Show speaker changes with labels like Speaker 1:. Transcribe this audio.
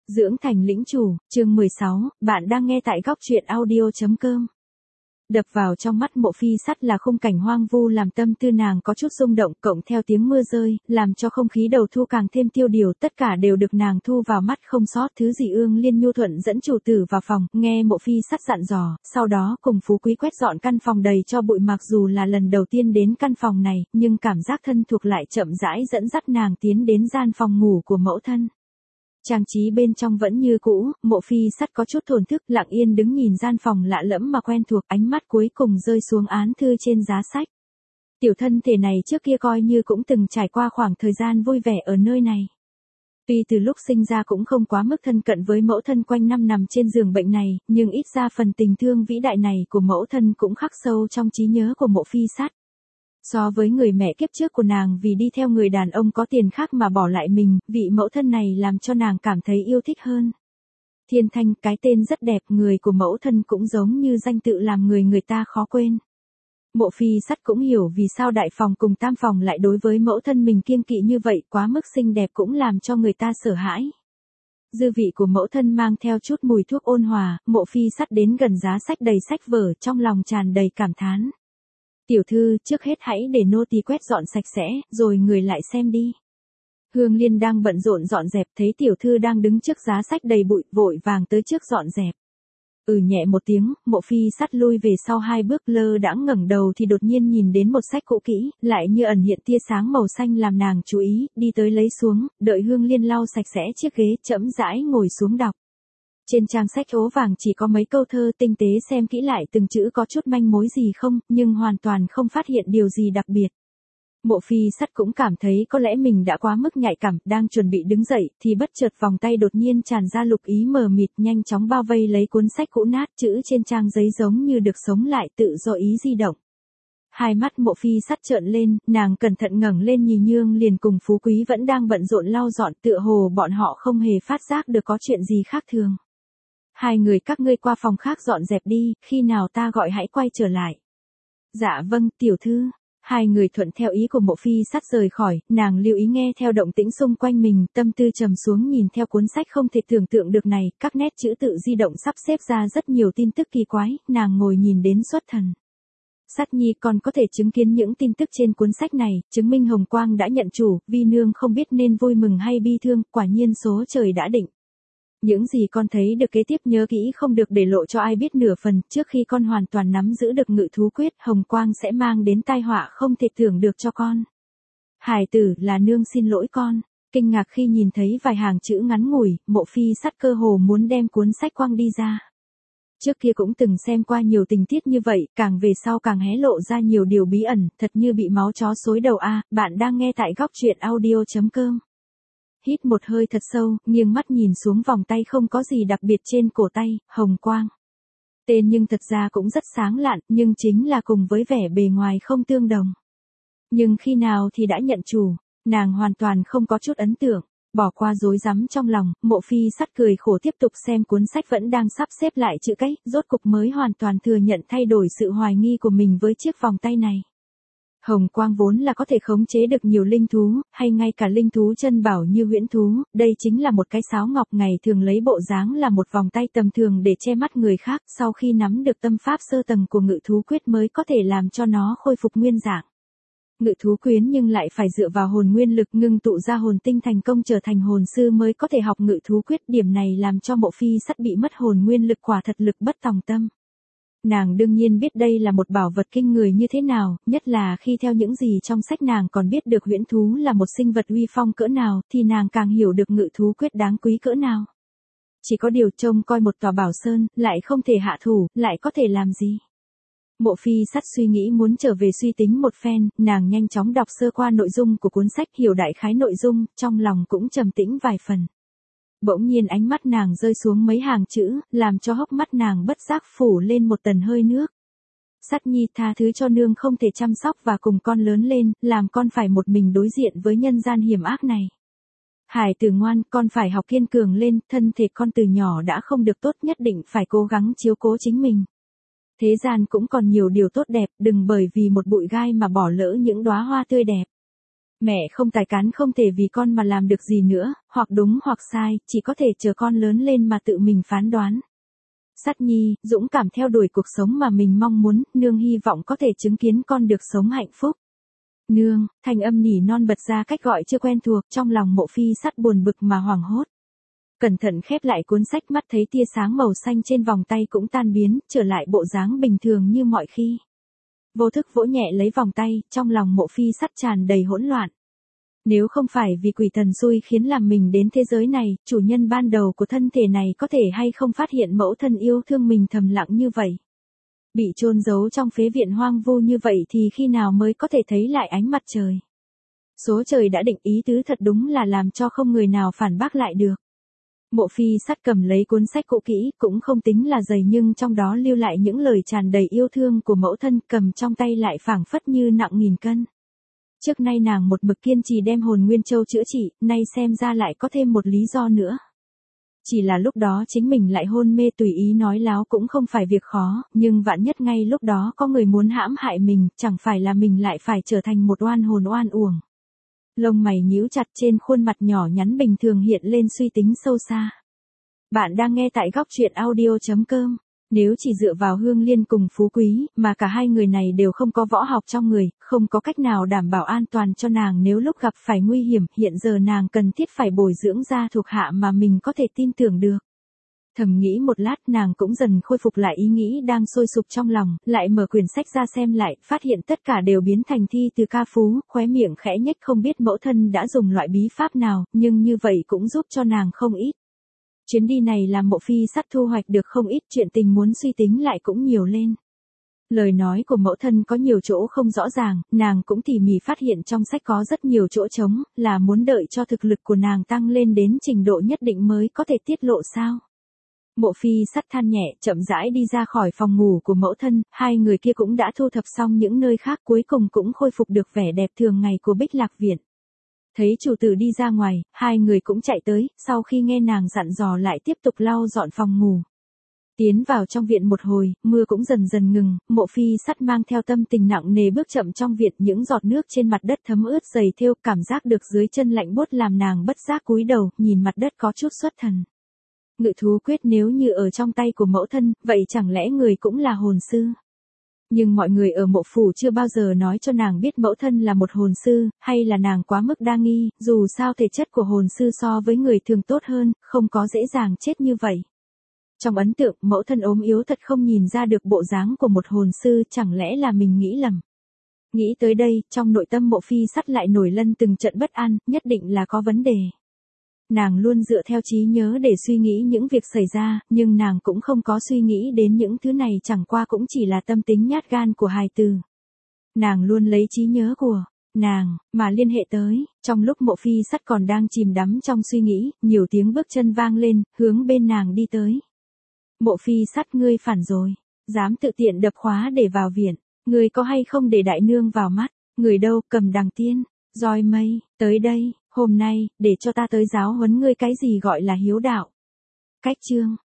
Speaker 1: Dưỡng thành lĩnh chủ, chương 16, bạn đang nghe tại góc truyện audio.com. Đập vào trong mắt Mộ Phi Sắt là khung cảnh hoang vu làm tâm tư nàng có chút rung động, cộng theo tiếng mưa rơi, làm cho không khí đầu thu càng thêm tiêu điều, tất cả đều được nàng thu vào mắt không sót. Thứ gì Ương Liên nhu thuận dẫn chủ tử vào phòng, nghe Mộ Phi Sắt dặn dò, sau đó cùng Phú Quý quét dọn căn phòng đầy cho bụi. Mặc dù là lần đầu tiên đến căn phòng này, nhưng cảm giác thân thuộc lại chậm rãi dẫn dắt nàng tiến đến gian phòng ngủ của mẫu thân. Trang trí bên trong vẫn như cũ, Mộ Phi Sắt có chút thổn thức, lặng yên đứng nhìn gian phòng lạ lẫm mà quen thuộc, ánh mắt cuối cùng rơi xuống án thư trên giá sách. Tiểu thân thể này trước kia coi như cũng từng trải qua khoảng thời gian vui vẻ ở nơi này. Tuy từ lúc sinh ra cũng không quá mức thân cận với mẫu thân, quanh năm nằm trên giường bệnh này, nhưng ít ra phần tình thương vĩ đại này của mẫu thân cũng khắc sâu trong trí nhớ của Mộ Phi Sắt. So với người mẹ kiếp trước của nàng vì đi theo người đàn ông có tiền khác mà bỏ lại mình, vị mẫu thân này làm cho nàng cảm thấy yêu thích hơn. Thiên Thanh, cái tên rất đẹp, người của mẫu thân cũng giống như danh tự làm người ta khó quên. Mộ Phi Sắt cũng hiểu vì sao đại phòng cùng tam phòng lại đối với mẫu thân mình kiêng kỵ như vậy, quá mức xinh đẹp cũng làm cho người ta sợ hãi. Dư vị của mẫu thân mang theo chút mùi thuốc ôn hòa, Mộ Phi Sắt đến gần giá sách đầy sách vở, trong lòng tràn đầy cảm thán. Tiểu thư, trước hết hãy để nô tỳ quét dọn sạch sẽ, rồi người lại xem đi. Hương Liên đang bận rộn dọn dẹp, thấy tiểu thư đang đứng trước giá sách đầy bụi, vội vàng tới trước dọn dẹp. Nhẹ một tiếng, Mộ Phi Sắt lui về sau 2 bước, lơ đãng ngẩng đầu thì đột nhiên nhìn đến một sách cũ kỹ, lại như ẩn hiện tia sáng màu xanh làm nàng chú ý, đi tới lấy xuống, đợi Hương Liên lau sạch sẽ chiếc ghế, chậm rãi ngồi xuống đọc. Trên trang sách ố vàng chỉ có mấy câu thơ, tinh tế xem kỹ lại từng chữ có chút manh mối gì không, nhưng hoàn toàn không phát hiện điều gì đặc biệt. Mộ Phi Sắt cũng cảm thấy có lẽ mình đã quá mức nhạy cảm, đang chuẩn bị đứng dậy, thì bất chợt vòng tay đột nhiên tràn ra lục ý mờ mịt, nhanh chóng bao vây lấy cuốn sách cũ nát, chữ trên trang giấy giống như được sống lại, tự do ý di động. Hai mắt Mộ Phi Sắt trợn lên, nàng cẩn thận ngẩng lên nhìn Nhương Liền cùng Phú Quý vẫn đang bận rộn lau dọn, tựa hồ bọn họ không hề phát giác được có chuyện gì khác thường. Hai người các ngươi qua phòng khác dọn dẹp đi, khi nào ta gọi hãy quay trở lại. Dạ vâng, tiểu thư. Hai người thuận theo ý của Mộ Phi Sắt rời khỏi, nàng lưu ý nghe theo động tĩnh xung quanh mình, tâm tư trầm xuống nhìn theo cuốn sách không thể tưởng tượng được này, các nét chữ tự di động sắp xếp ra rất nhiều tin tức kỳ quái, nàng ngồi nhìn đến xuất thần. Sắt nhi, còn có thể chứng kiến những tin tức trên cuốn sách này, chứng minh Hồng Quang đã nhận chủ, vi nương không biết nên vui mừng hay bi thương, quả nhiên số trời đã định. Những gì con thấy được kế tiếp nhớ kỹ, không được để lộ cho ai biết nửa phần, trước khi con hoàn toàn nắm giữ được ngự thú quyết, Hồng Quang sẽ mang đến tai họa không thể tưởng được cho con. Hải tử, là nương xin lỗi con. Kinh ngạc khi nhìn thấy vài hàng chữ ngắn ngủi, Mộ Phi Sắt cơ hồ muốn đem cuốn sách quăng đi ra. Trước kia cũng từng xem qua nhiều tình tiết như vậy, càng về sau càng hé lộ ra nhiều điều bí ẩn, thật như bị máu chó xối đầu a. Bạn đang nghe tại góc truyện audio.com. Hít một hơi thật sâu, nghiêng mắt nhìn xuống vòng tay không có gì đặc biệt trên cổ tay, Hồng Quang. Tên nhưng thật ra cũng rất sáng lạn, nhưng chính là cùng với vẻ bề ngoài không tương đồng. Nhưng khi nào thì đã nhận chủ, nàng hoàn toàn không có chút ấn tượng, bỏ qua rối rắm trong lòng, Mộ Phi Sắt cười khổ tiếp tục xem cuốn sách vẫn đang sắp xếp lại chữ cái, rốt cục mới hoàn toàn thừa nhận thay đổi sự hoài nghi của mình với chiếc vòng tay này. Hồng Quang vốn là có thể khống chế được nhiều linh thú, hay ngay cả linh thú chân bảo như huyễn thú, đây chính là một cái sáo ngọc ngày thường lấy bộ dáng là một vòng tay tầm thường để che mắt người khác, sau khi nắm được tâm pháp sơ tầng của ngự thú quyết mới có thể làm cho nó khôi phục nguyên dạng. Ngự thú quyến nhưng lại phải dựa vào hồn nguyên lực ngưng tụ ra hồn tinh thành công trở thành hồn sư mới có thể học ngự thú quyết, điểm này làm cho Mộ Phi Sắt bị mất hồn nguyên lực, quả thật lực bất tòng tâm. Nàng đương nhiên biết đây là một bảo vật kinh người như thế nào, nhất là khi theo những gì trong sách nàng còn biết được huyễn thú là một sinh vật uy phong cỡ nào, thì nàng càng hiểu được ngự thú quyết đáng quý cỡ nào. Chỉ có điều trông coi một tòa bảo sơn, lại không thể hạ thủ, lại có thể làm gì? Mộ Phi Sắt suy nghĩ muốn trở về suy tính một phen, nàng nhanh chóng đọc sơ qua nội dung của cuốn sách, hiểu đại khái nội dung, trong lòng cũng trầm tĩnh vài phần. Bỗng nhiên ánh mắt nàng rơi xuống mấy hàng chữ, làm cho hốc mắt nàng bất giác phủ lên một tầng hơi nước. Sắt nhi, tha thứ cho nương không thể chăm sóc và cùng con lớn lên, làm con phải một mình đối diện với nhân gian hiểm ác này. Hải tử ngoan, con phải học kiên cường lên, thân thể con từ nhỏ đã không được tốt, nhất định phải cố gắng chiếu cố chính mình. Thế gian cũng còn nhiều điều tốt đẹp, đừng bởi vì một bụi gai mà bỏ lỡ những đóa hoa tươi đẹp. Mẹ không tài cán không thể vì con mà làm được gì nữa, hoặc đúng hoặc sai, chỉ có thể chờ con lớn lên mà tự mình phán đoán. Sắt Nhi, dũng cảm theo đuổi cuộc sống mà mình mong muốn, nương hy vọng có thể chứng kiến con được sống hạnh phúc. Nương, thanh âm nỉ non bật ra cách gọi chưa quen thuộc, trong lòng Mộ Phi Sắt buồn bực mà hoảng hốt. Cẩn thận khép lại cuốn sách, mắt thấy tia sáng màu xanh trên vòng tay cũng tan biến, trở lại bộ dáng bình thường như mọi khi. Vô thức vỗ nhẹ lấy vòng tay, trong lòng Mộ Phi Sắt tràn đầy hỗn loạn. Nếu không phải vì quỷ thần xui khiến làm mình đến thế giới này, chủ nhân ban đầu của thân thể này có thể hay không phát hiện mẫu thân yêu thương mình thầm lặng như vậy. Bị chôn giấu trong phế viện hoang vu như vậy thì khi nào mới có thể thấy lại ánh mặt trời. Số trời đã định ý tứ thật đúng là làm cho không người nào phản bác lại được. Mộ Phi Sắt cầm lấy cuốn sách cũ kỹ, cũng không tính là dày nhưng trong đó lưu lại những lời tràn đầy yêu thương của mẫu thân, cầm trong tay lại phảng phất như nặng nghìn cân. Trước nay nàng một mực kiên trì đem hồn nguyên châu chữa trị, nay xem ra lại có thêm một lý do nữa. Chỉ là lúc đó chính mình lại hôn mê tùy ý nói láo cũng không phải việc khó, nhưng vạn nhất ngay lúc đó có người muốn hãm hại mình, chẳng phải là mình lại phải trở thành một oan hồn oan uổng. Lông mày nhíu chặt, trên khuôn mặt nhỏ nhắn bình thường hiện lên suy tính sâu xa. Bạn đang nghe tại góc truyện audio.com. Nếu chỉ dựa vào Hương Liên cùng Phú Quý, mà cả hai người này đều không có võ học trong người, không có cách nào đảm bảo an toàn cho nàng nếu lúc gặp phải nguy hiểm, hiện giờ nàng cần thiết phải bồi dưỡng ra thuộc hạ mà mình có thể tin tưởng được. Thầm nghĩ một lát, nàng cũng dần khôi phục lại ý nghĩ đang sôi sục trong lòng, lại mở quyển sách ra xem lại, phát hiện tất cả đều biến thành thi từ ca phú, khóe miệng khẽ nhếch, không biết mẫu thân đã dùng loại bí pháp nào, nhưng như vậy cũng giúp cho nàng không ít. Chuyến đi này làm Mộ Phi Sắt thu hoạch được không ít, chuyện tình muốn suy tính lại cũng nhiều lên. Lời nói của mẫu thân có nhiều chỗ không rõ ràng, nàng cũng tỉ mỉ phát hiện trong sách có rất nhiều chỗ trống, là muốn đợi cho thực lực của nàng tăng lên đến trình độ nhất định mới có thể tiết lộ sao. Mộ Phi Sắt than nhẹ, chậm rãi đi ra khỏi phòng ngủ của mẫu thân, hai người kia cũng đã thu thập xong những nơi khác, cuối cùng cũng khôi phục được vẻ đẹp thường ngày của Bích Lạc Viện. Thấy chủ tử đi ra ngoài, hai người cũng chạy tới, sau khi nghe nàng dặn dò lại tiếp tục lau dọn phòng ngủ. Tiến vào trong viện một hồi, mưa cũng dần dần ngừng, Mộ Phi Sắt mang theo tâm tình nặng nề bước chậm trong viện, những giọt nước trên mặt đất thấm ướt giày thêu, cảm giác được dưới chân lạnh buốt làm nàng bất giác cúi đầu, nhìn mặt đất có chút xuất thần. Ngự thú quyết nếu như ở trong tay của mẫu thân, vậy chẳng lẽ người cũng là hồn sư? Nhưng mọi người ở Mộ phủ chưa bao giờ nói cho nàng biết mẫu thân là một hồn sư, hay là nàng quá mức đa nghi, dù sao thể chất của hồn sư so với người thường tốt hơn, không có dễ dàng chết như vậy. Trong ấn tượng, mẫu thân ốm yếu thật không nhìn ra được bộ dáng của một hồn sư, chẳng lẽ là mình nghĩ lầm. Nghĩ tới đây, trong nội tâm Mộ Phi Sắt lại nổi lên từng trận bất an, nhất định là có vấn đề. Nàng luôn dựa theo trí nhớ để suy nghĩ những việc xảy ra, nhưng nàng cũng không có suy nghĩ đến những thứ này, chẳng qua cũng chỉ là tâm tính nhát gan của hài tử. Nàng luôn lấy trí nhớ của nàng mà liên hệ tới, trong lúc Mộ Phi Sắt còn đang chìm đắm trong suy nghĩ, nhiều tiếng bước chân vang lên, hướng bên nàng đi tới. Mộ Phi Sắt, ngươi phản rồi, dám tự tiện đập khóa để vào viện, ngươi có hay không để đại nương vào mắt, người đâu, Cầm Đằng Tiên, Roi Mây, tới đây. Hôm nay, để cho ta tới giáo huấn ngươi cái gì gọi là hiếu đạo. Cách chương